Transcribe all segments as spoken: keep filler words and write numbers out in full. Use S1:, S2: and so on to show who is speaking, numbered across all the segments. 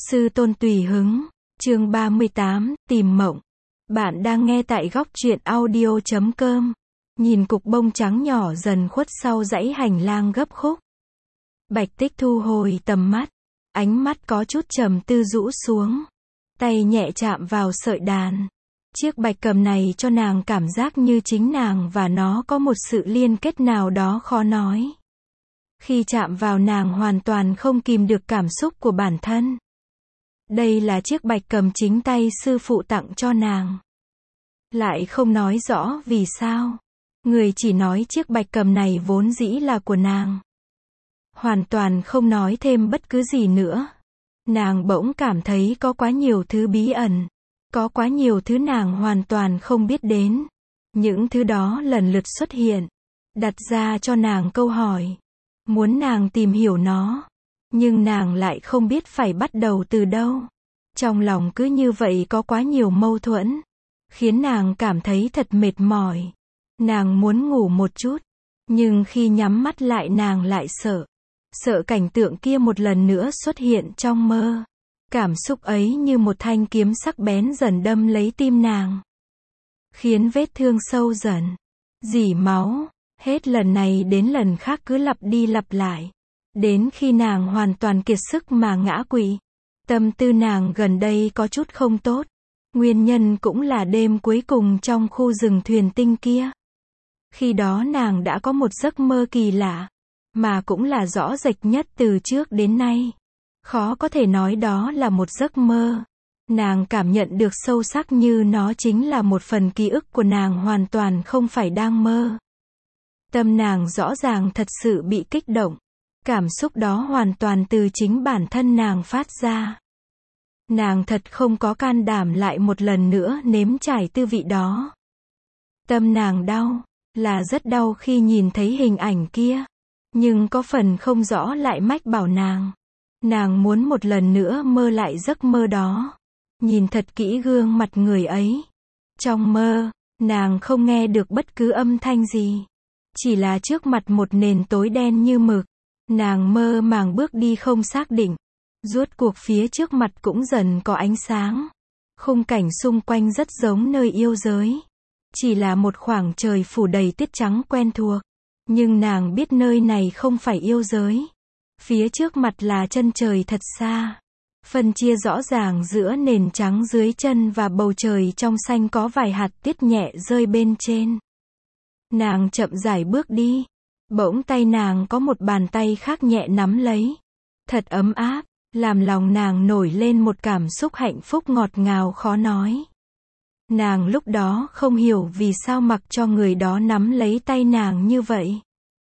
S1: Sư tôn tùy hứng, chương ba mươi tám, tìm mộng. Bạn đang nghe tại góc truyện audio chấm com. Nhìn cục bông trắng nhỏ dần khuất sau dãy hành lang gấp khúc. Bạch Tích thu hồi tầm mắt, ánh mắt có chút trầm tư rũ xuống. Tay nhẹ chạm vào sợi đàn. Chiếc bạch cầm này cho nàng cảm giác như chính nàng và nó có một sự liên kết nào đó khó nói. Khi chạm vào nàng hoàn toàn không kìm được cảm xúc của bản thân. Đây là chiếc bạch cầm chính tay sư phụ tặng cho nàng. Lại không nói rõ vì sao. Người chỉ nói chiếc bạch cầm này vốn dĩ là của nàng. Hoàn toàn không nói thêm bất cứ gì nữa. Nàng bỗng cảm thấy có quá nhiều thứ bí ẩn. Có quá nhiều thứ nàng hoàn toàn không biết đến. Những thứ đó lần lượt xuất hiện. Đặt ra cho nàng câu hỏi. Muốn nàng tìm hiểu nó. Nhưng nàng lại không biết phải bắt đầu từ đâu. Trong lòng cứ như vậy có quá nhiều mâu thuẫn. Khiến nàng cảm thấy thật mệt mỏi. Nàng muốn ngủ một chút. Nhưng khi nhắm mắt lại nàng lại sợ. Sợ cảnh tượng kia một lần nữa xuất hiện trong mơ. Cảm xúc ấy như một thanh kiếm sắc bén dần đâm lấy tim nàng. Khiến vết thương sâu dần. Rỉ máu. Hết lần này đến lần khác cứ lặp đi lặp lại. Đến khi nàng hoàn toàn kiệt sức mà ngã quỵ. Tâm tư nàng gần đây có chút không tốt. Nguyên nhân cũng là đêm cuối cùng trong khu rừng thuyền tinh kia. Khi đó nàng đã có một giấc mơ kỳ lạ. Mà cũng là rõ rệt nhất từ trước đến nay. Khó có thể nói đó là một giấc mơ. Nàng cảm nhận được sâu sắc như nó chính là một phần ký ức của nàng hoàn toàn không phải đang mơ. Tâm nàng rõ ràng thật sự bị kích động. Cảm xúc đó hoàn toàn từ chính bản thân nàng phát ra. Nàng thật không có can đảm lại một lần nữa nếm trải tư vị đó. Tâm nàng đau, là rất đau khi nhìn thấy hình ảnh kia. Nhưng có phần không rõ lại mách bảo nàng. Nàng muốn một lần nữa mơ lại giấc mơ đó. Nhìn thật kỹ gương mặt người ấy. Trong mơ, nàng không nghe được bất cứ âm thanh gì. Chỉ là trước mặt một nền tối đen như mực. Nàng mơ màng bước đi không xác định. Rốt cuộc phía trước mặt cũng dần có ánh sáng. Khung cảnh xung quanh rất giống nơi yêu giới. Chỉ là một khoảng trời phủ đầy tuyết trắng quen thuộc. Nhưng nàng biết nơi này không phải yêu giới. Phía trước mặt là chân trời thật xa. Phân chia rõ ràng giữa nền trắng dưới chân và bầu trời trong xanh có vài hạt tuyết nhẹ rơi bên trên. Nàng chậm rãi bước đi. Bỗng tay nàng có một bàn tay khác nhẹ nắm lấy. Thật ấm áp, làm lòng nàng nổi lên một cảm xúc hạnh phúc ngọt ngào khó nói. Nàng lúc đó không hiểu vì sao mặc cho người đó nắm lấy tay nàng như vậy.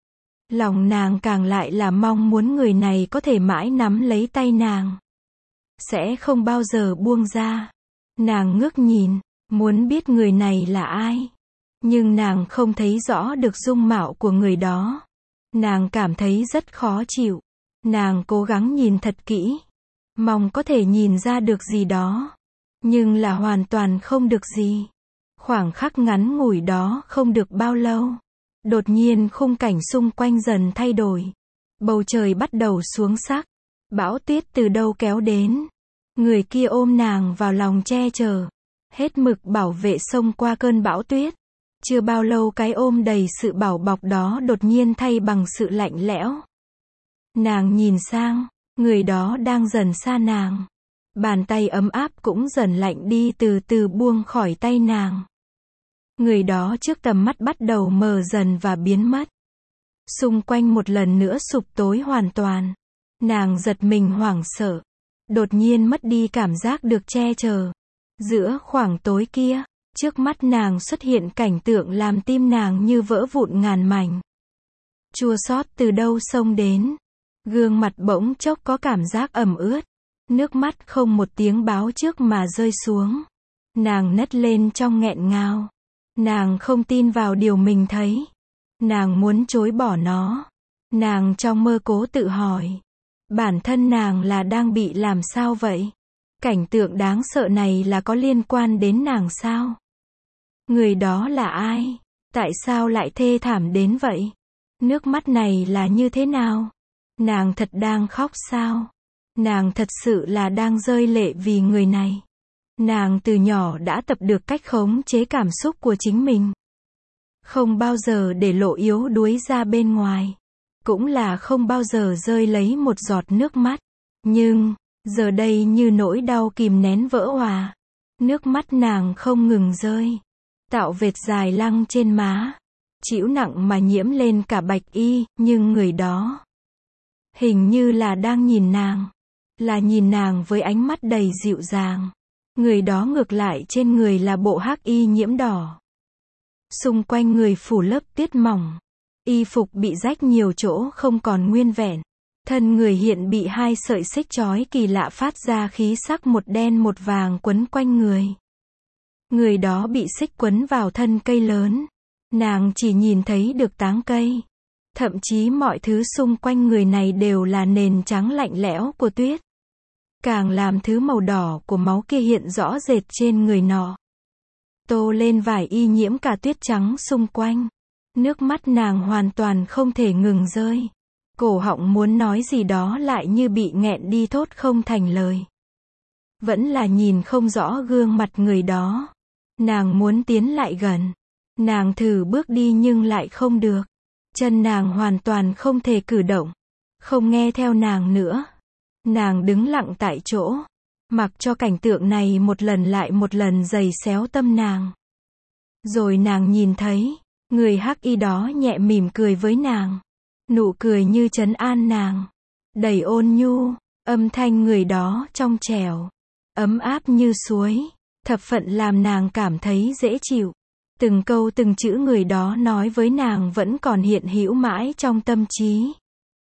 S1: Lòng nàng càng lại là mong muốn người này có thể mãi nắm lấy tay nàng. Sẽ không bao giờ buông ra. Nàng ngước nhìn, muốn biết người này là ai. Nhưng nàng không thấy rõ được dung mạo của người đó. Nàng cảm thấy rất khó chịu. Nàng cố gắng nhìn thật kỹ. Mong có thể nhìn ra được gì đó. Nhưng là hoàn toàn không được gì. Khoảng khắc ngắn ngủi đó không được bao lâu. Đột nhiên khung cảnh xung quanh dần thay đổi. Bầu trời bắt đầu xuống sắc. Bão tuyết từ đâu kéo đến. Người kia ôm nàng vào lòng che chở. Hết mực bảo vệ xông qua cơn bão tuyết. Chưa bao lâu cái ôm đầy sự bảo bọc đó đột nhiên thay bằng sự lạnh lẽo. Nàng nhìn sang, người đó đang dần xa nàng. Bàn tay ấm áp cũng dần lạnh đi từ từ buông khỏi tay nàng. Người đó trước tầm mắt bắt đầu mờ dần và biến mất. Xung quanh một lần nữa sụp tối hoàn toàn. Nàng giật mình hoảng sợ. Đột nhiên mất đi cảm giác được che chở. Giữa khoảng tối kia, trước mắt nàng xuất hiện cảnh tượng làm tim nàng như vỡ vụn ngàn mảnh. Chua xót từ đâu xông đến. Gương mặt bỗng chốc có cảm giác ẩm ướt. Nước mắt không một tiếng báo trước mà rơi xuống. Nàng nấc lên trong nghẹn ngào. Nàng không tin vào điều mình thấy. Nàng muốn chối bỏ nó. Nàng trong mơ cố tự hỏi. Bản thân nàng là đang bị làm sao vậy? Cảnh tượng đáng sợ này là có liên quan đến nàng sao? Người đó là ai? Tại sao lại thê thảm đến vậy? Nước mắt này là như thế nào? Nàng thật đang khóc sao? Nàng thật sự là đang rơi lệ vì người này. Nàng từ nhỏ đã tập được cách khống chế cảm xúc của chính mình. Không bao giờ để lộ yếu đuối ra bên ngoài. Cũng là không bao giờ rơi lấy một giọt nước mắt. Nhưng, giờ đây như nỗi đau kìm nén vỡ òa. Nước mắt nàng không ngừng rơi. Tạo vệt dài lăng trên má. Chịu nặng mà nhiễm lên cả bạch y, nhưng người đó hình như là đang nhìn nàng. Là nhìn nàng với ánh mắt đầy dịu dàng. Người đó ngược lại trên người là bộ hắc y nhiễm đỏ. Xung quanh người phủ lớp tuyết mỏng. Y phục bị rách nhiều chỗ không còn nguyên vẹn. Thân người hiện bị hai sợi xích chói kỳ lạ phát ra khí sắc một đen một vàng quấn quanh người. Người đó bị xích quấn vào thân cây lớn. Nàng chỉ nhìn thấy được táng cây. Thậm chí mọi thứ xung quanh người này đều là nền trắng lạnh lẽo của tuyết. Càng làm thứ màu đỏ của máu kia hiện rõ rệt trên người nọ. Tô lên vải y nhiễm cả tuyết trắng xung quanh. Nước mắt nàng hoàn toàn không thể ngừng rơi. Cổ họng muốn nói gì đó lại như bị nghẹn đi thốt không thành lời. Vẫn là nhìn không rõ gương mặt người đó. Nàng muốn tiến lại gần. Nàng thử bước đi nhưng lại không được. Chân nàng hoàn toàn không thể cử động. Không nghe theo nàng nữa. Nàng đứng lặng tại chỗ. Mặc cho cảnh tượng này một lần lại một lần giày xéo tâm nàng. Rồi nàng nhìn thấy, người hắc y đó nhẹ mỉm cười với nàng. Nụ cười như trấn an nàng. Đầy ôn nhu, âm thanh người đó trong trẻo. Ấm áp như suối. Thập phận làm nàng cảm thấy dễ chịu. Từng câu từng chữ người đó nói với nàng vẫn còn hiện hữu mãi trong tâm trí.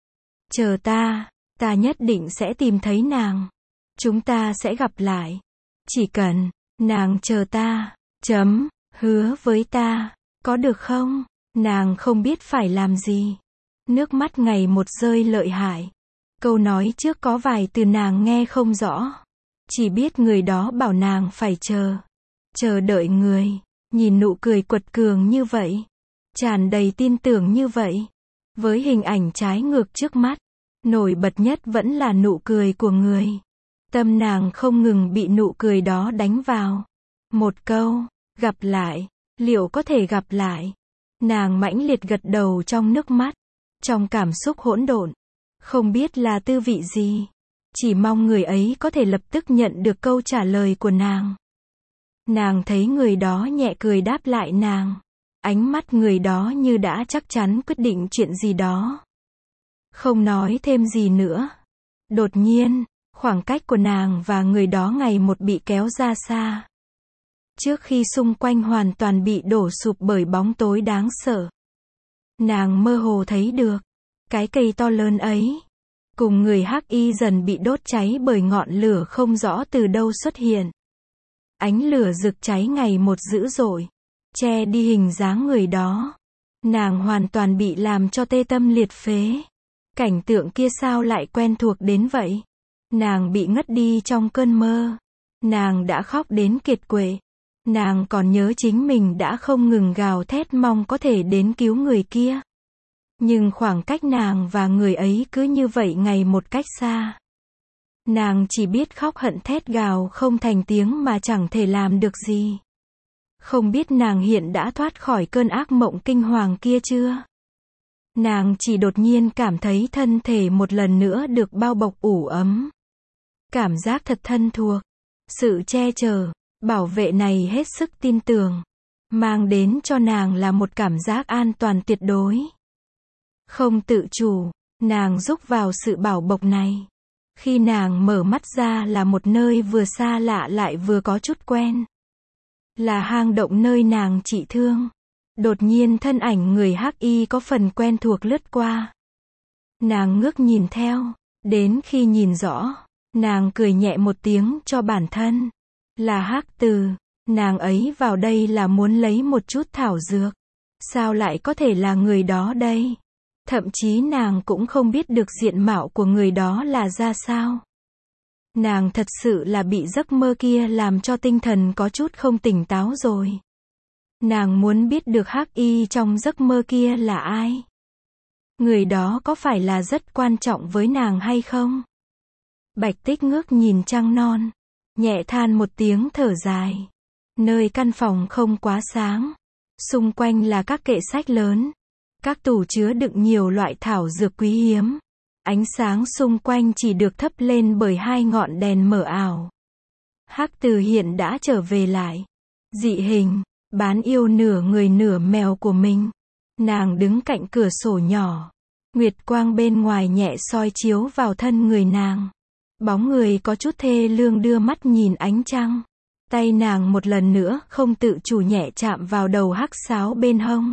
S1: Chờ ta, ta nhất định sẽ tìm thấy nàng. Chúng ta sẽ gặp lại. Chỉ cần, nàng chờ ta, chấm, hứa với ta, có được không? Nàng không biết phải làm gì. Nước mắt ngày một rơi lợi hại. Câu nói trước có vài từ nàng nghe không rõ. Chỉ biết người đó bảo nàng phải chờ. Chờ đợi người. Nhìn nụ cười quật cường như vậy. Tràn đầy tin tưởng như vậy. Với hình ảnh trái ngược trước mắt. Nổi bật nhất vẫn là nụ cười của người. Tâm nàng không ngừng bị nụ cười đó đánh vào. Một câu, gặp lại, liệu có thể gặp lại? Nàng mãnh liệt gật đầu trong nước mắt, trong cảm xúc hỗn độn. Không biết là tư vị gì. Chỉ mong người ấy có thể lập tức nhận được câu trả lời của nàng. Nàng thấy người đó nhẹ cười đáp lại nàng. Ánh mắt người đó như đã chắc chắn quyết định chuyện gì đó. Không nói thêm gì nữa. Đột nhiên, khoảng cách của nàng và người đó ngày một bị kéo ra xa. Trước khi xung quanh hoàn toàn bị đổ sụp bởi bóng tối đáng sợ. Nàng mơ hồ thấy được. Cái cây to lớn ấy. Cùng người hắc y dần bị đốt cháy bởi ngọn lửa không rõ từ đâu xuất hiện. Ánh lửa rực cháy ngày một dữ dội. Che đi hình dáng người đó. Nàng hoàn toàn bị làm cho tê tâm liệt phế. Cảnh tượng kia sao lại quen thuộc đến vậy? Nàng bị ngất đi trong cơn mơ. Nàng đã khóc đến kiệt quệ. Nàng còn nhớ chính mình đã không ngừng gào thét mong có thể đến cứu người kia. Nhưng khoảng cách nàng và người ấy cứ như vậy ngày một cách xa. Nàng chỉ biết khóc hận thét gào không thành tiếng mà chẳng thể làm được gì. Không biết nàng hiện đã thoát khỏi cơn ác mộng kinh hoàng kia chưa? Nàng chỉ đột nhiên cảm thấy thân thể một lần nữa được bao bọc ủ ấm. Cảm giác thật thân thuộc. Sự che chở, bảo vệ này hết sức tin tưởng. Mang đến cho nàng là một cảm giác an toàn tuyệt đối. Không tự chủ, nàng rúc vào sự bảo bọc này. Khi nàng mở mắt ra là một nơi vừa xa lạ lại vừa có chút quen. Là hang động nơi nàng trị thương. Đột nhiên thân ảnh người hắc y có phần quen thuộc lướt qua. Nàng ngước nhìn theo, đến khi nhìn rõ, nàng cười nhẹ một tiếng cho bản thân. Là Hắc Từ, nàng ấy vào đây là muốn lấy một chút thảo dược. Sao lại có thể là người đó đây? Thậm chí nàng cũng không biết được diện mạo của người đó là ra sao. Nàng thật sự là bị giấc mơ kia làm cho tinh thần có chút không tỉnh táo rồi. Nàng muốn biết được hắc y trong giấc mơ kia là ai. Người đó có phải là rất quan trọng với nàng hay không? Bạch Tích ngước nhìn trăng non, nhẹ than một tiếng thở dài. Nơi căn phòng không quá sáng, xung quanh là các kệ sách lớn, các tủ chứa đựng nhiều loại thảo dược quý hiếm. Ánh sáng xung quanh chỉ được thắp lên bởi hai ngọn đèn mờ ảo. Hắc Từ hiện đã trở về lại. Dị Hình, bán yêu nửa người nửa mèo của mình. Nàng đứng cạnh cửa sổ nhỏ. Nguyệt quang bên ngoài nhẹ soi chiếu vào thân người nàng. Bóng người có chút thê lương đưa mắt nhìn ánh trăng. Tay nàng một lần nữa không tự chủ nhẹ chạm vào đầu hắc sáo bên hông.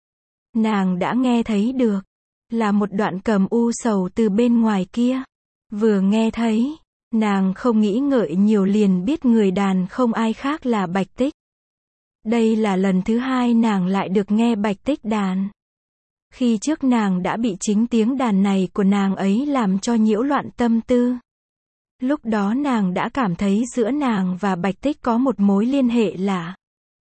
S1: Nàng đã nghe thấy được. Là một đoạn cầm u sầu từ bên ngoài kia. Vừa nghe thấy, nàng không nghĩ ngợi nhiều liền biết người đàn không ai khác là Bạch Tích. Đây là lần thứ hai nàng lại được nghe Bạch Tích đàn. Khi trước nàng đã bị chính tiếng đàn này của nàng ấy làm cho nhiễu loạn tâm tư. Lúc đó nàng đã cảm thấy giữa nàng và Bạch Tích có một mối liên hệ lạ.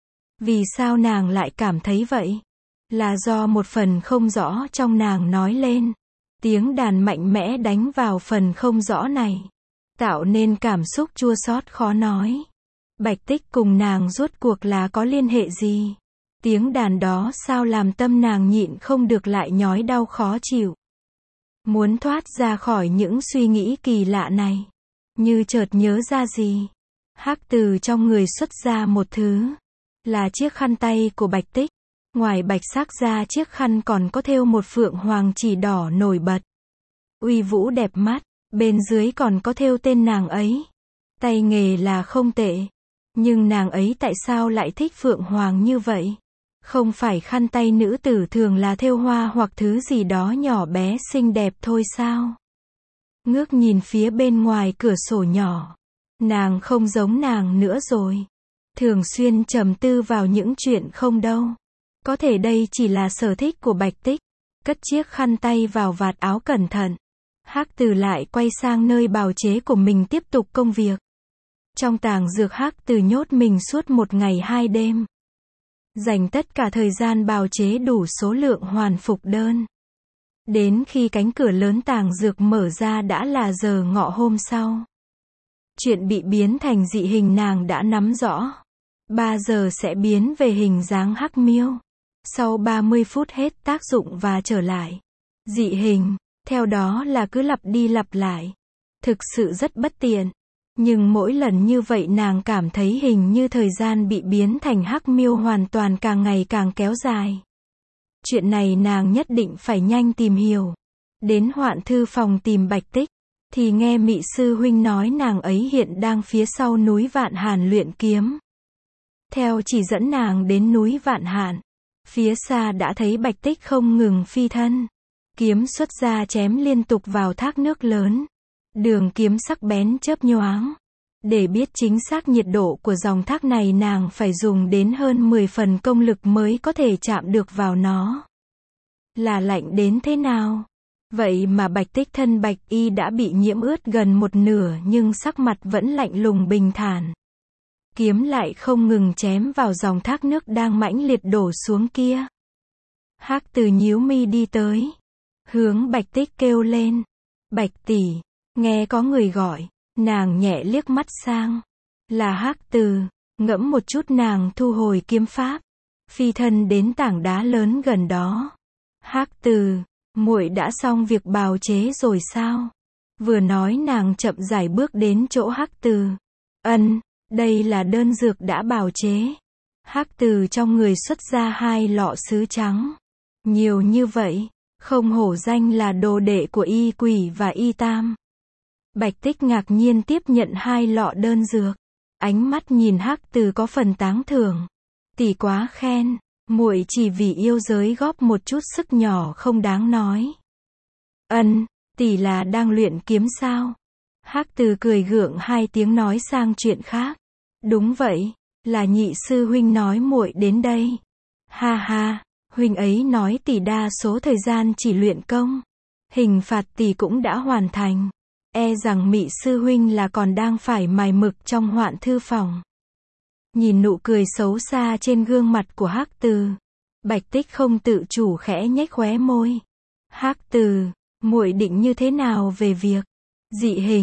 S1: Vì sao nàng lại cảm thấy vậy? Là do một phần không rõ trong nàng nói lên. Tiếng đàn mạnh mẽ đánh vào phần không rõ này. Tạo nên cảm xúc chua xót khó nói. Bạch Tích cùng nàng rốt cuộc là có liên hệ gì? Tiếng đàn đó sao làm tâm nàng nhịn không được lại nhói đau khó chịu. Muốn thoát ra khỏi những suy nghĩ kỳ lạ này. Như chợt nhớ ra gì. Hắc từ trong người xuất ra một thứ. Là chiếc khăn tay của Bạch Tích. Ngoài bạch sắc ra chiếc khăn còn có thêu một phượng hoàng chỉ đỏ nổi bật. Uy vũ đẹp mắt, bên dưới còn có thêu tên nàng ấy. Tay nghề là không tệ. Nhưng nàng ấy tại sao lại thích phượng hoàng như vậy? Không phải khăn tay nữ tử thường là thêu hoa hoặc thứ gì đó nhỏ bé xinh đẹp thôi sao? Ngước nhìn phía bên ngoài cửa sổ nhỏ. Nàng không giống nàng nữa rồi. Thường xuyên trầm tư vào những chuyện không đâu. Có thể đây chỉ là sở thích của Bạch Tích. Cất chiếc khăn tay vào vạt áo cẩn thận. Hắc Từ lại quay sang nơi bào chế của mình tiếp tục công việc. Trong tàng dược Hắc Từ nhốt mình suốt một ngày hai đêm. Dành tất cả thời gian bào chế đủ số lượng hoàn phục đơn. Đến khi cánh cửa lớn tàng dược mở ra đã là giờ ngọ hôm sau. Chuyện bị biến thành dị hình nàng đã nắm rõ. ba giờ sẽ biến về hình dáng hắc miêu. Sau ba mươi phút hết tác dụng và trở lại. Dị hình, theo đó là cứ lặp đi lặp lại. Thực sự rất bất tiện. Nhưng mỗi lần như vậy nàng cảm thấy hình như thời gian bị biến thành hắc miêu hoàn toàn càng ngày càng kéo dài. Chuyện này nàng nhất định phải nhanh tìm hiểu. Đến Hoạn thư phòng tìm Bạch Tích. Thì nghe Mị sư huynh nói nàng ấy hiện đang phía sau núi Vạn Hàn luyện kiếm. Theo chỉ dẫn nàng đến núi Vạn Hàn. Phía xa đã thấy Bạch Tích không ngừng phi thân. Kiếm xuất ra chém liên tục vào thác nước lớn. Đường kiếm sắc bén chớp nhoáng. Để biết chính xác nhiệt độ của dòng thác này nàng phải dùng đến hơn mười phần công lực mới có thể chạm được vào nó. Là lạnh đến thế nào? Vậy mà Bạch Tích thân bạch y đã bị nhiễm ướt gần một nửa nhưng sắc mặt vẫn lạnh lùng bình thản. Kiếm lại không ngừng chém vào dòng thác nước đang mãnh liệt đổ xuống kia. Hắc Từ nhíu mi đi tới. Hướng Bạch Tích kêu lên. Bạch tỷ, nghe có người gọi. Nàng nhẹ liếc mắt sang. Là Hắc Từ. Ngẫm một chút nàng thu hồi kiếm pháp. Phi thân đến tảng đá lớn gần đó. Hắc Từ, muội đã xong việc bào chế rồi sao? Vừa nói nàng chậm rãi bước đến chỗ Hắc Từ. Ân, đây là đơn dược đã bào chế. Hắc Từ trong người xuất ra hai lọ sứ trắng. Nhiều như vậy, không hổ danh là đồ đệ của Y Quỷ và Y Tam. Bạch Tích ngạc nhiên tiếp nhận hai lọ đơn dược. Ánh mắt nhìn Hắc Từ có phần tán thưởng. Tỷ quá khen, muội chỉ vì yêu giới góp một chút sức nhỏ không đáng nói. Ân, tỷ là đang luyện kiếm sao? Hắc Từ cười gượng hai tiếng nói sang chuyện khác. Đúng vậy, là nhị sư huynh nói muội đến đây. Ha ha, huynh ấy nói tỷ đa số thời gian chỉ luyện công. Hình phạt tỷ cũng đã hoàn thành. E rằng Mị sư huynh là còn đang phải mài mực trong Hoạn thư phòng. Nhìn nụ cười xấu xa trên gương mặt của Hắc Từ, Bạch Tích không tự chủ khẽ nhếch khóe môi. Hắc Từ, muội định như thế nào về việc dị hình?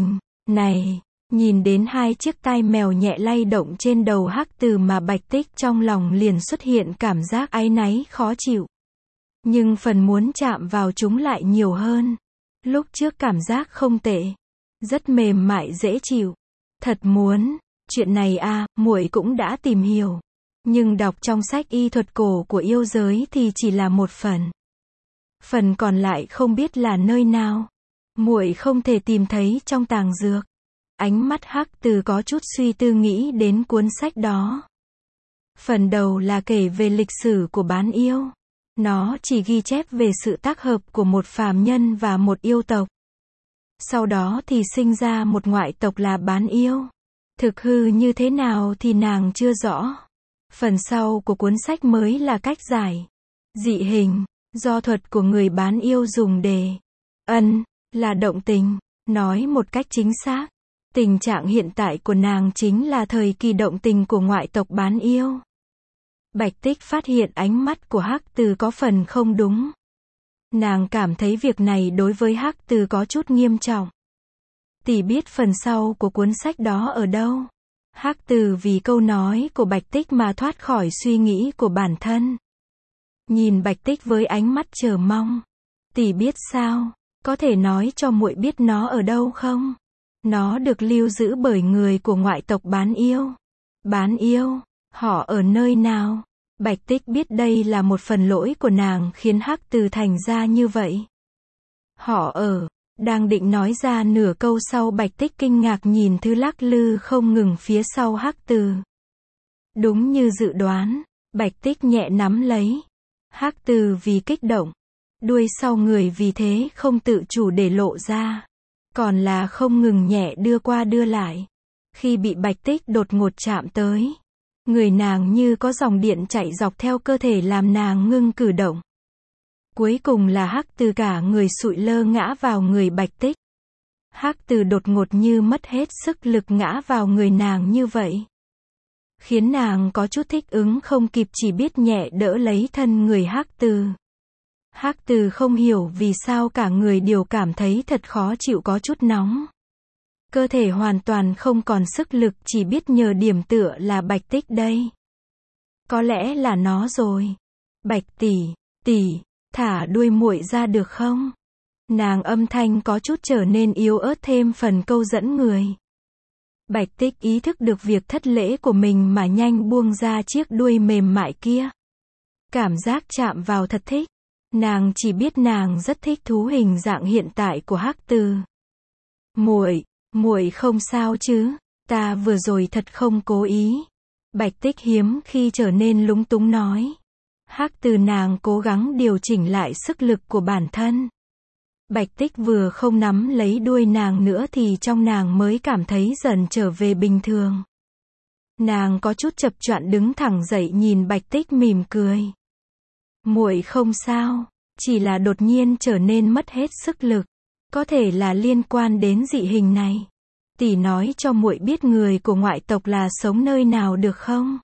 S1: Này, nhìn đến hai chiếc tai mèo nhẹ lay động trên đầu Hắc Từ mà Bạch Tích trong lòng liền xuất hiện cảm giác áy náy khó chịu. Nhưng phần muốn chạm vào chúng lại nhiều hơn. Lúc trước cảm giác không tệ, rất mềm mại dễ chịu. Thật muốn, chuyện này a, muội cũng đã tìm hiểu, nhưng đọc trong sách y thuật cổ của yêu giới thì chỉ là một phần. Phần còn lại không biết là nơi nào. Muội không thể tìm thấy trong tàng dược. Ánh mắt Hắc Từ có chút suy tư nghĩ đến cuốn sách đó. Phần đầu là kể về lịch sử của bán yêu. Nó chỉ ghi chép về sự tác hợp của một phàm nhân và một yêu tộc. Sau đó thì sinh ra một ngoại tộc là bán yêu. Thực hư như thế nào thì nàng chưa rõ. Phần sau của cuốn sách mới là cách giải. Dị hình, do thuật của người bán yêu dùng để ân, là động tình. Nói một cách chính xác, tình trạng hiện tại của nàng chính là thời kỳ động tình của ngoại tộc bán yêu. Bạch Tích phát hiện ánh mắt của Hắc Từ có phần không đúng. Nàng cảm thấy việc này đối với Hắc Từ có chút nghiêm trọng. Tỷ biết phần sau của cuốn sách đó ở đâu? Hắc Từ vì câu nói của Bạch Tích mà thoát khỏi suy nghĩ của bản thân. Nhìn Bạch Tích với ánh mắt chờ mong. Tỷ biết sao? Có thể nói cho muội biết nó ở đâu không? Nó được lưu giữ bởi người của ngoại tộc bán yêu. Bán yêu? Họ ở nơi nào? Bạch Tích biết đây là một phần lỗi của nàng khiến Hắc Từ thành ra như vậy. Họ ở, đang định nói ra nửa câu sau Bạch Tích kinh ngạc nhìn thứ lắc lư không ngừng phía sau Hắc Từ. Đúng như dự đoán, Bạch Tích nhẹ nắm lấy. Hắc Từ vì kích động, đuôi sau người vì thế không tự chủ để lộ ra. Còn là không ngừng nhẹ đưa qua đưa lại. Khi bị Bạch Tích đột ngột chạm tới, người nàng như có dòng điện chạy dọc theo cơ thể làm nàng ngưng cử động. Cuối cùng là Hắc Từ cả người sụi lơ ngã vào người Bạch Tích. Hắc Từ đột ngột như mất hết sức lực ngã vào người nàng như vậy. Khiến nàng có chút thích ứng không kịp chỉ biết nhẹ đỡ lấy thân người Hắc Từ. Hắc Từ không hiểu vì sao cả người đều cảm thấy thật khó chịu có chút nóng. Cơ thể hoàn toàn không còn sức lực chỉ biết nhờ điểm tựa là Bạch Tích đây. Có lẽ là nó rồi. Bạch tỷ, tỷ, thả đuôi muội ra được không? Nàng âm thanh có chút trở nên yếu ớt thêm phần câu dẫn người. Bạch Tích ý thức được việc thất lễ của mình mà nhanh buông ra chiếc đuôi mềm mại kia. Cảm giác chạm vào thật thích. Nàng chỉ biết nàng rất thích thú hình dạng hiện tại của Hắc Từ. Muội, muội không sao chứ? Ta vừa rồi thật không cố ý. Bạch Tích hiếm khi trở nên lúng túng nói. Hắc Từ nàng cố gắng điều chỉnh lại sức lực của bản thân. Bạch Tích vừa không nắm lấy đuôi nàng nữa thì trong nàng mới cảm thấy dần trở về bình thường. Nàng có chút chập choạng đứng thẳng dậy nhìn Bạch Tích mỉm cười. Muội không sao, chỉ là đột nhiên trở nên mất hết sức lực, có thể là liên quan đến dị hình này. Tỷ nói cho muội biết người của ngoại tộc là sống nơi nào được không?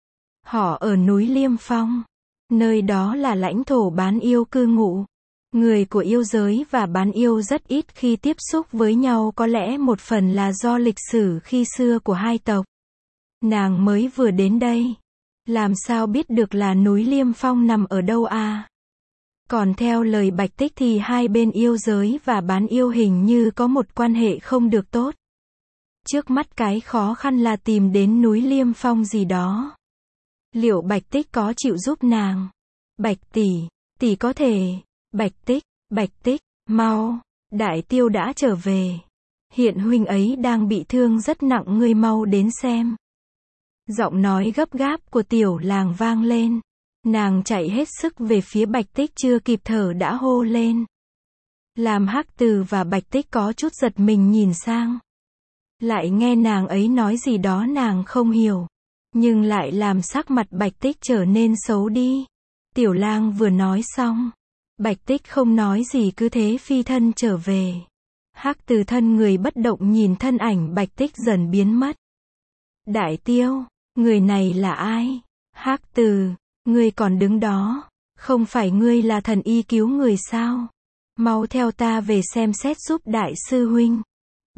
S1: Họ ở núi Liêm Phong, nơi đó là lãnh thổ bán yêu cư ngụ. Người của yêu giới và bán yêu rất ít khi tiếp xúc với nhau, có lẽ một phần là do lịch sử khi xưa của hai tộc. Nàng mới vừa đến đây, làm sao biết được là núi Liêm Phong nằm ở đâu à? Còn theo lời Bạch Tích thì hai bên yêu giới và bán yêu hình như có một quan hệ không được tốt. Trước mắt cái khó khăn là tìm đến núi Liêm Phong gì đó. Liệu Bạch Tích có chịu giúp nàng? Bạch tỷ, tỷ có thể. Bạch Tích, Bạch Tích, mau, Đại Tiêu đã trở về. Hiện huynh ấy đang bị thương rất nặng, ngươi mau đến xem. Giọng nói gấp gáp của Tiểu Làng vang lên. Nàng chạy hết sức về phía Bạch Tích, chưa kịp thở đã hô lên. Làm Hắc Từ và Bạch Tích có chút giật mình nhìn sang. Lại nghe nàng ấy nói gì đó nàng không hiểu. Nhưng lại làm sắc mặt Bạch Tích trở nên xấu đi. Tiểu Lang vừa nói xong, Bạch Tích không nói gì cứ thế phi thân trở về. Hắc Từ thân người bất động nhìn thân ảnh Bạch Tích dần biến mất. Đại Tiêu, người này là ai? Hắc Từ, ngươi còn đứng đó, không phải ngươi là thần y cứu người sao? Mau theo ta về xem xét giúp đại sư huynh.